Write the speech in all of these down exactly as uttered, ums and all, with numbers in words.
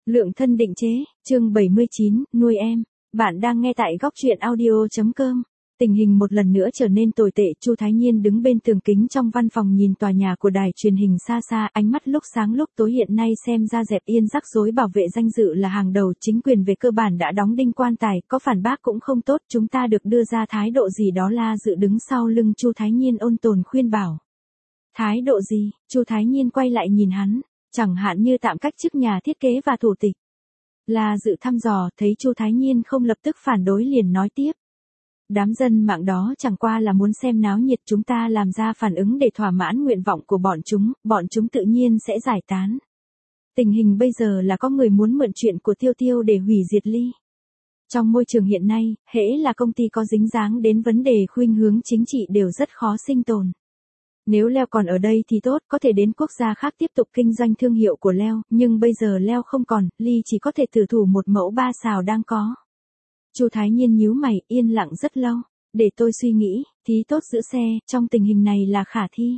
Lượng thân định chế, chương bảy mươi chín, nuôi em. Bạn đang nghe tại góc truyện audio.com. Tình hình một lần nữa trở nên tồi tệ, Chu Thái Nhiên đứng bên tường kính trong văn phòng nhìn tòa nhà của đài truyền hình xa xa, ánh mắt lúc sáng lúc tối hiện nay xem ra dẹp yên rắc rối, bảo vệ danh dự là hàng đầu, chính quyền về cơ bản đã đóng đinh quan tài, có phản bác cũng không tốt, chúng ta được đưa ra thái độ gì đó. La Dự đứng sau lưng Chu Thái Nhiên ôn tồn khuyên bảo. Thái độ gì? Chu Thái Nhiên quay lại nhìn hắn, chẳng hạn như tạm cách chức nhà thiết kế và thủ tịch. La Dự thăm dò, thấy Chu Thái Nhiên không lập tức phản đối liền nói tiếp. Đám dân mạng đó chẳng qua là muốn xem náo nhiệt, chúng ta làm ra phản ứng để thỏa mãn nguyện vọng của bọn chúng, bọn chúng tự nhiên sẽ giải tán. Tình hình bây giờ là có người muốn mượn chuyện của Tiêu Tiêu để hủy diệt Ly. Trong môi trường hiện nay, hễ là công ty có dính dáng đến vấn đề khuynh hướng chính trị đều rất khó sinh tồn. Nếu Leo còn ở đây thì tốt, có thể đến quốc gia khác tiếp tục kinh doanh thương hiệu của Leo, nhưng bây giờ Leo không còn, Ly chỉ có thể tử thủ một mẫu ba xào đang có. Chu Thái Nhiên nhíu mày, yên lặng rất lâu. Để tôi suy nghĩ, thí tốt giữ xe, trong tình hình này là khả thi.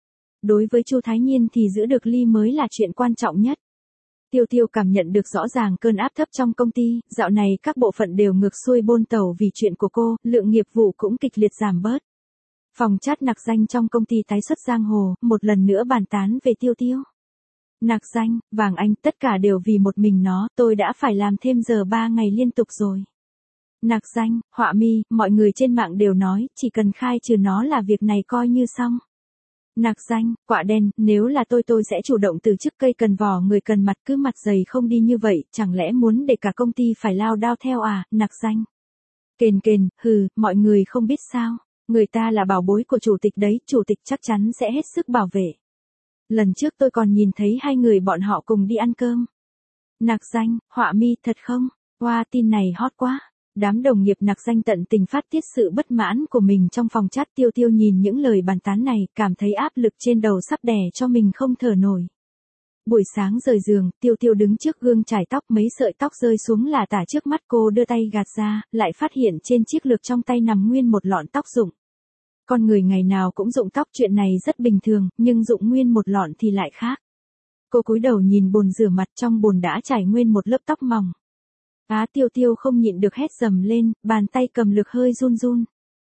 Đối với Chu Thái Nhiên thì giữ được Ly mới là chuyện quan trọng nhất. Tiêu Tiêu cảm nhận được rõ ràng cơn áp thấp trong công ty, dạo này các bộ phận đều ngược xuôi bôn tàu vì chuyện của cô, lượng nghiệp vụ cũng kịch liệt giảm bớt. Phòng chat nặc danh trong công ty tái xuất giang hồ, một lần nữa bàn tán về Tiêu Tiêu. Nặc danh, Vàng Anh, tất cả đều vì một mình nó, tôi đã phải làm thêm giờ ba ngày liên tục rồi. Nặc danh, Họa Mi, mọi người trên mạng đều nói, chỉ cần khai trừ nó là việc này coi như xong. Nặc danh, Quạ Đen, nếu là tôi tôi sẽ chủ động từ chức, cây cần vỏ người cần mặt, cứ mặt dày không đi như vậy, chẳng lẽ muốn để cả công ty phải lao đao theo à? Nặc danh. Kền kền, hừ, mọi người không biết sao. Người ta là bảo bối của chủ tịch đấy, chủ tịch chắc chắn sẽ hết sức bảo vệ. Lần trước tôi còn nhìn thấy hai người bọn họ cùng đi ăn cơm. Nặc danh, Họa Mi, thật không? Wow, tin này hot quá. Đám đồng nghiệp nặc danh tận tình phát tiết sự bất mãn của mình trong phòng chat. Tiêu Tiêu nhìn những lời bàn tán này, cảm thấy áp lực trên đầu sắp đè cho mình không thở nổi. Buổi sáng rời giường, Tiêu Tiêu đứng trước gương chải tóc, mấy sợi tóc rơi xuống là tả trước mắt cô, đưa tay gạt ra, lại phát hiện trên chiếc lược trong tay nằm nguyên một lọn tóc rụng. Con người ngày nào cũng rụng tóc, chuyện này rất bình thường, nhưng rụng nguyên một lọn thì lại khác. Cô cúi đầu nhìn bồn rửa mặt, trong bồn đã trải nguyên một lớp tóc mỏng. Á, Tiêu Tiêu không nhịn được hét dầm lên, bàn tay cầm lược hơi run run.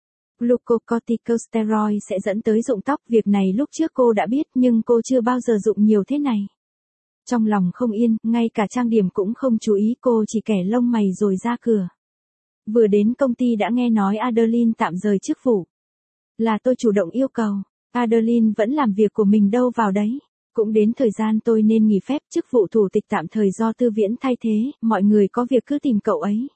Glucocorticosteroid sẽ dẫn tới rụng tóc, việc này lúc trước cô đã biết nhưng cô chưa bao giờ rụng nhiều thế này. Trong lòng không yên, ngay cả trang điểm cũng không chú ý, cô chỉ kẻ lông mày rồi ra cửa. Vừa đến công ty đã nghe nói Adeline tạm rời chức vụ. Là tôi chủ động yêu cầu, Adeline vẫn làm việc của mình đâu vào đấy. Cũng đến thời gian tôi nên nghỉ phép, chức vụ thủ tịch tạm thời do Tư Viễn thay thế, mọi người có việc cứ tìm cậu ấy.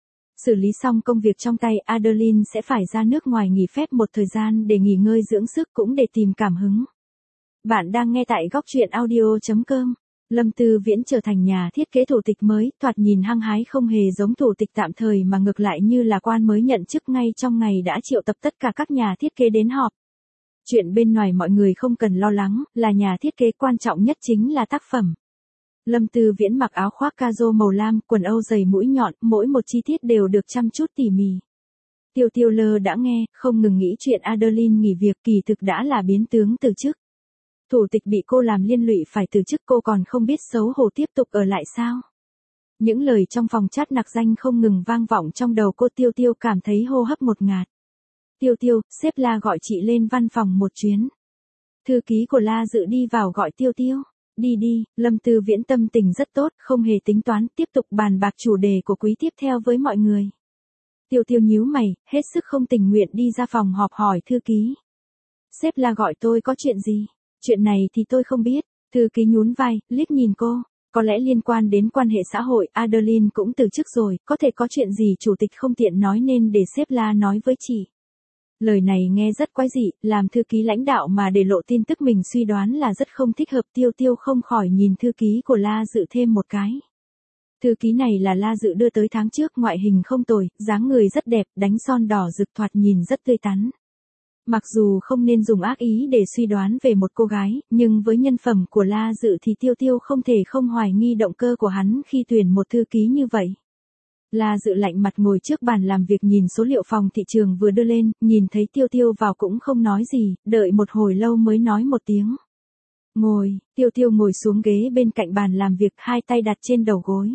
Xử lý xong công việc trong tay, Adeline sẽ phải ra nước ngoài nghỉ phép một thời gian để nghỉ ngơi dưỡng sức, cũng để tìm cảm hứng. Bạn đang nghe tại góc truyện audio.com. Lâm Tư Viễn trở thành nhà thiết kế thủ tịch mới, thoạt nhìn hăng hái không hề giống thủ tịch tạm thời mà ngược lại như là quan mới nhận chức, ngay trong ngày đã triệu tập tất cả các nhà thiết kế đến họp. Chuyện bên ngoài mọi người không cần lo lắng, là nhà thiết kế, quan trọng nhất chính là tác phẩm. Lâm Tư Viễn mặc áo khoác caro màu lam, quần âu dày mũi nhọn, mỗi một chi tiết đều được chăm chút tỉ mỉ. Tiêu Tiêu lơ đã nghe, không ngừng nghĩ chuyện Adeline nghỉ việc, kỳ thực đã là biến tướng từ chức. Thủ tịch bị cô làm liên lụy phải từ chức, cô còn không biết xấu hổ tiếp tục ở lại sao? Những lời trong phòng chat nặc danh không ngừng vang vọng trong đầu cô. Tiêu Tiêu cảm thấy hô hấp ngột ngạt. Tiêu Tiêu, sếp La gọi chị lên văn phòng một chuyến. Thư ký của La Dự đi vào gọi Tiêu Tiêu. Đi đi, Lâm Tư Viễn tâm tình rất tốt, không hề tính toán, tiếp tục bàn bạc chủ đề của quý tiếp theo với mọi người. Tiêu Tiêu nhíu mày, hết sức không tình nguyện đi ra phòng họp hỏi thư ký. Sếp La gọi tôi có chuyện gì? Chuyện này thì tôi không biết. Thư ký nhún vai, liếc nhìn cô. Có lẽ liên quan đến quan hệ xã hội, Adeline cũng từ chức rồi, có thể có chuyện gì chủ tịch không tiện nói nên để sếp La nói với chị. Lời này nghe rất quái dị, làm thư ký lãnh đạo mà để lộ tin tức mình suy đoán là rất không thích hợp. Tiêu Tiêu không khỏi nhìn thư ký của La Dự thêm một cái. Thư ký này là La Dự đưa tới tháng trước, ngoại hình không tồi, dáng người rất đẹp, đánh son đỏ rực, thoạt nhìn rất tươi tắn. Mặc dù không nên dùng ác ý để suy đoán về một cô gái, nhưng với nhân phẩm của La Dự thì Tiêu Tiêu không thể không hoài nghi động cơ của hắn khi tuyển một thư ký như vậy. La Dự lạnh mặt ngồi trước bàn làm việc nhìn số liệu phòng thị trường vừa đưa lên, nhìn thấy Tiêu Tiêu vào cũng không nói gì, đợi một hồi lâu mới nói một tiếng. Ngồi, Tiêu Tiêu ngồi xuống ghế bên cạnh bàn làm việc, hai tay đặt trên đầu gối.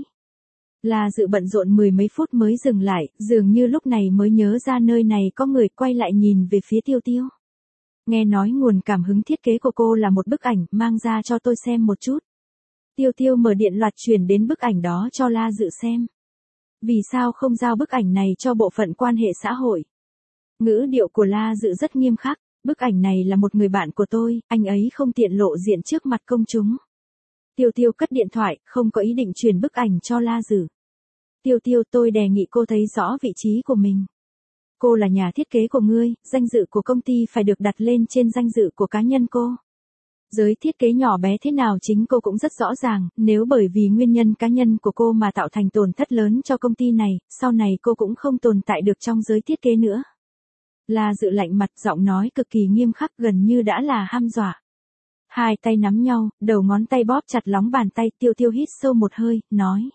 La Dự bận rộn mười mấy phút mới dừng lại, dường như lúc này mới nhớ ra nơi này có người, quay lại nhìn về phía Tiêu Tiêu. Nghe nói nguồn cảm hứng thiết kế của cô là một bức ảnh, mang ra cho tôi xem một chút. Tiêu Tiêu mở điện loạt truyền đến bức ảnh đó cho La Dự xem. Vì sao không giao bức ảnh này cho bộ phận quan hệ xã hội? Ngữ điệu của La Dự rất nghiêm khắc. Bức ảnh này là một người bạn của tôi, anh ấy không tiện lộ diện trước mặt công chúng. Tiêu Tiêu cất điện thoại, không có ý định truyền bức ảnh cho La Dự. Tiêu Tiêu, tôi đề nghị cô thấy rõ vị trí của mình. Cô là nhà thiết kế của ngươi, danh dự của công ty phải được đặt lên trên danh dự của cá nhân cô. Giới thiết kế nhỏ bé thế nào chính cô cũng rất rõ ràng, nếu bởi vì nguyên nhân cá nhân của cô mà tạo thành tổn thất lớn cho công ty này, sau này cô cũng không tồn tại được trong giới thiết kế nữa. La Dự lạnh mặt, giọng nói cực kỳ nghiêm khắc, gần như đã là hăm dọa. Hai tay nắm nhau, đầu ngón tay bóp chặt lóng bàn tay. Tiêu Tiêu hít sâu một hơi, nói.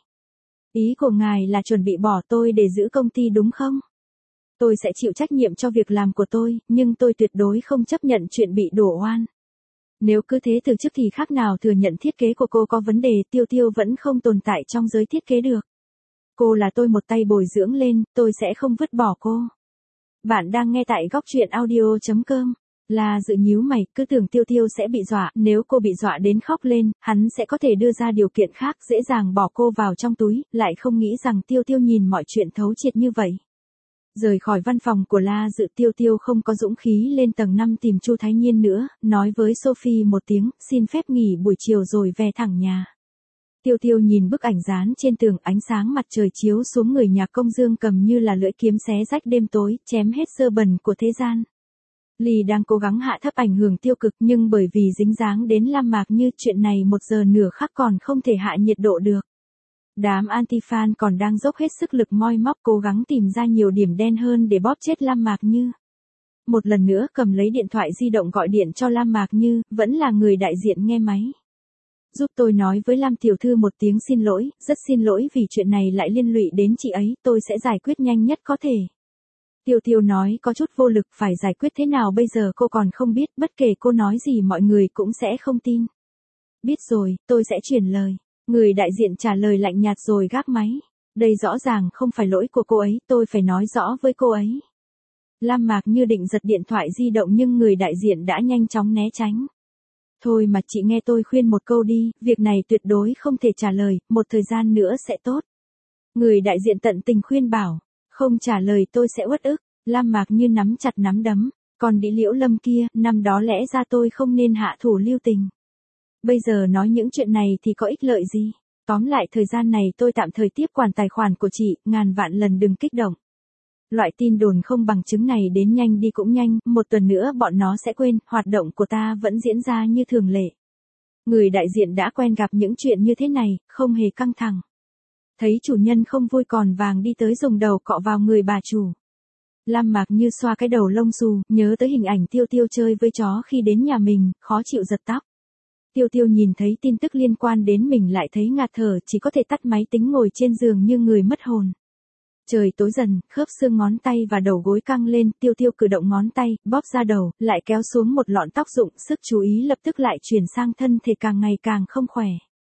Ý của ngài là chuẩn bị bỏ tôi để giữ công ty đúng không? Tôi sẽ chịu trách nhiệm cho việc làm của tôi, nhưng tôi tuyệt đối không chấp nhận chuyện bị đổ oan. Nếu cứ thế từ chức thì khác nào thừa nhận thiết kế của cô có vấn đề. Tiêu Tiêu vẫn không tồn tại trong giới thiết kế được. Cô là tôi một tay bồi dưỡng lên, tôi sẽ không vứt bỏ cô. Bạn đang nghe tại góc truyện audio chấm com. La Dự nhíu mày, cứ tưởng Tiêu Tiêu sẽ bị dọa, nếu cô bị dọa đến khóc lên, hắn sẽ có thể đưa ra điều kiện khác, dễ dàng bỏ cô vào trong túi, lại không nghĩ rằng Tiêu Tiêu nhìn mọi chuyện thấu triệt như vậy. Rời khỏi văn phòng của La Dự, Tiêu Tiêu không có dũng khí lên tầng năm tìm Chu Thái Nhiên nữa, nói với Sophie một tiếng, xin phép nghỉ buổi chiều rồi về thẳng nhà. Tiêu Tiêu nhìn bức ảnh dán trên tường, ánh sáng mặt trời chiếu xuống người nhà công dương cầm như là lưỡi kiếm xé rách đêm tối, chém hết dơ bẩn của thế gian. Ly đang cố gắng hạ thấp ảnh hưởng tiêu cực, nhưng bởi vì dính dáng đến Lam Mạc Như, chuyện này một giờ nửa khắc còn không thể hạ nhiệt độ được. Đám anti-fan còn đang dốc hết sức lực moi móc cố gắng tìm ra nhiều điểm đen hơn để bóp chết Lam Mạc Như. Một lần nữa cầm lấy điện thoại di động gọi điện cho Lam Mạc Như, vẫn là người đại diện nghe máy. Giúp tôi nói với Lam tiểu thư một tiếng xin lỗi, rất xin lỗi vì chuyện này lại liên lụy đến chị ấy, tôi sẽ giải quyết nhanh nhất có thể. Tiêu Tiêu nói có chút vô lực, phải giải quyết thế nào bây giờ cô còn không biết, bất kể cô nói gì mọi người cũng sẽ không tin. Biết rồi, tôi sẽ chuyển lời. Người đại diện trả lời lạnh nhạt rồi gác máy. Đây rõ ràng không phải lỗi của cô ấy, tôi phải nói rõ với cô ấy. Lam Mạc Như định giật điện thoại di động nhưng người đại diện đã nhanh chóng né tránh. Thôi mà chị nghe tôi khuyên một câu đi, việc này tuyệt đối không thể trả lời, một thời gian nữa sẽ tốt. Người đại diện tận tình khuyên bảo, không trả lời tôi sẽ uất ức. Lam Mạc Như nắm chặt nắm đấm, còn Đĩ Liễu Lâm kia, năm đó lẽ ra tôi không nên hạ thủ lưu tình. Bây giờ nói những chuyện này thì có ích lợi gì? Tóm lại thời gian này tôi tạm thời tiếp quản tài khoản của chị, ngàn vạn lần đừng kích động. Loại tin đồn không bằng chứng này đến nhanh đi cũng nhanh, một tuần nữa bọn nó sẽ quên, hoạt động của ta vẫn diễn ra như thường lệ. Người đại diện đã quen gặp những chuyện như thế này, không hề căng thẳng. Thấy chủ nhân không vui còn vàng đi tới dùng đầu cọ vào người bà chủ. Lam Mạc Như xoa cái đầu lông xù, nhớ tới hình ảnh Tiêu Tiêu chơi với chó khi đến nhà mình, khó chịu giật tóc. Tiêu Tiêu nhìn thấy tin tức liên quan đến mình lại thấy ngạt thở, chỉ có thể tắt máy tính ngồi trên giường như người mất hồn. Trời tối dần, khớp xương ngón tay và đầu gối căng lên, Tiêu Tiêu cử động ngón tay, bóp ra đầu, lại kéo xuống một lọn tóc rụng, sức chú ý lập tức lại chuyển sang thân thể càng ngày càng không khỏe.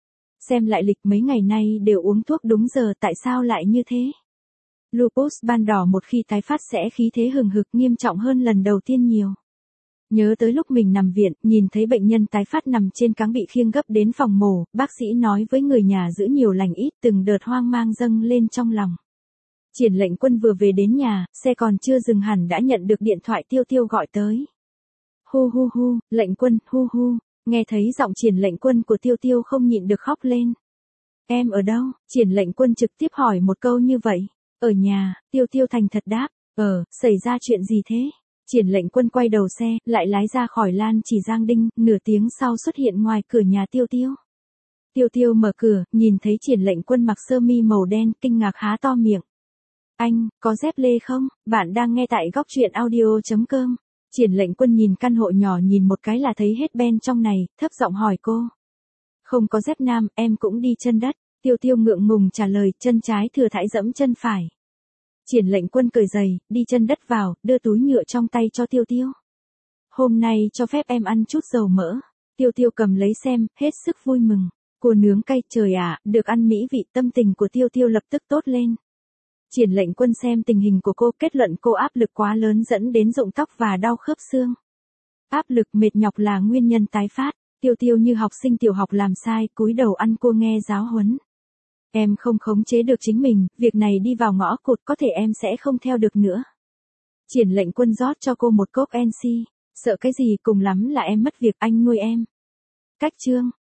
Xem lại lịch mấy ngày nay đều uống thuốc đúng giờ, tại sao lại như thế? Lupus ban đỏ một khi tái phát sẽ khí thế hừng hực, nghiêm trọng hơn lần đầu tiên nhiều. Nhớ tới lúc mình nằm viện, nhìn thấy bệnh nhân tái phát nằm trên cáng bị khiêng gấp đến phòng mổ, bác sĩ nói với người nhà giữ nhiều lành ít, từng đợt hoang mang dâng lên trong lòng. Triển Lệnh Quân vừa về đến nhà, xe còn chưa dừng hẳn đã nhận được điện thoại Tiêu Tiêu gọi tới. Hu hu hu, Lệnh Quân, hu hu, nghe thấy giọng Triển Lệnh Quân của Tiêu Tiêu không nhịn được khóc lên. Em ở đâu? Triển Lệnh Quân trực tiếp hỏi một câu như vậy. Ở nhà, Tiêu Tiêu thành thật đáp. Ờ, xảy ra chuyện gì thế? Triển Lệnh Quân quay đầu xe, lại lái ra khỏi Lan Chỉ Giang Đinh, nửa tiếng sau xuất hiện ngoài cửa nhà Tiêu Tiêu. Tiêu Tiêu mở cửa, nhìn thấy Triển Lệnh Quân mặc sơ mi màu đen, kinh ngạc há to miệng. Anh, có dép lê không? Bạn đang nghe tại góc truyện audio chấm com. Triển Lệnh Quân nhìn căn hộ nhỏ nhìn một cái là thấy hết ben trong này, thấp giọng hỏi cô. Không có dép nam, em cũng đi chân đất. Tiêu Tiêu ngượng ngùng trả lời, chân trái thừa thãi dẫm chân phải. Triển Lệnh Quân cởi giày, đi chân đất vào, đưa túi nhựa trong tay cho Tiêu Tiêu. Hôm nay cho phép em ăn chút dầu mỡ. Tiêu Tiêu cầm lấy xem, hết sức vui mừng. Cua nướng cay, trời ạ, được ăn mỹ vị, tâm tình của Tiêu Tiêu lập tức tốt lên. Triển Lệnh Quân xem tình hình của cô, kết luận cô áp lực quá lớn dẫn đến rụng tóc và đau khớp xương. Áp lực mệt nhọc là nguyên nhân tái phát. Tiêu Tiêu như học sinh tiểu học làm sai, cúi đầu ăn cua nghe giáo huấn. Em không khống chế được chính mình, việc này đi vào ngõ cụt, có thể em sẽ không theo được nữa. Triển Lệnh Quân rót cho cô một cốc en xê. Sợ cái gì, cùng lắm là em mất việc, anh nuôi em. Cách chương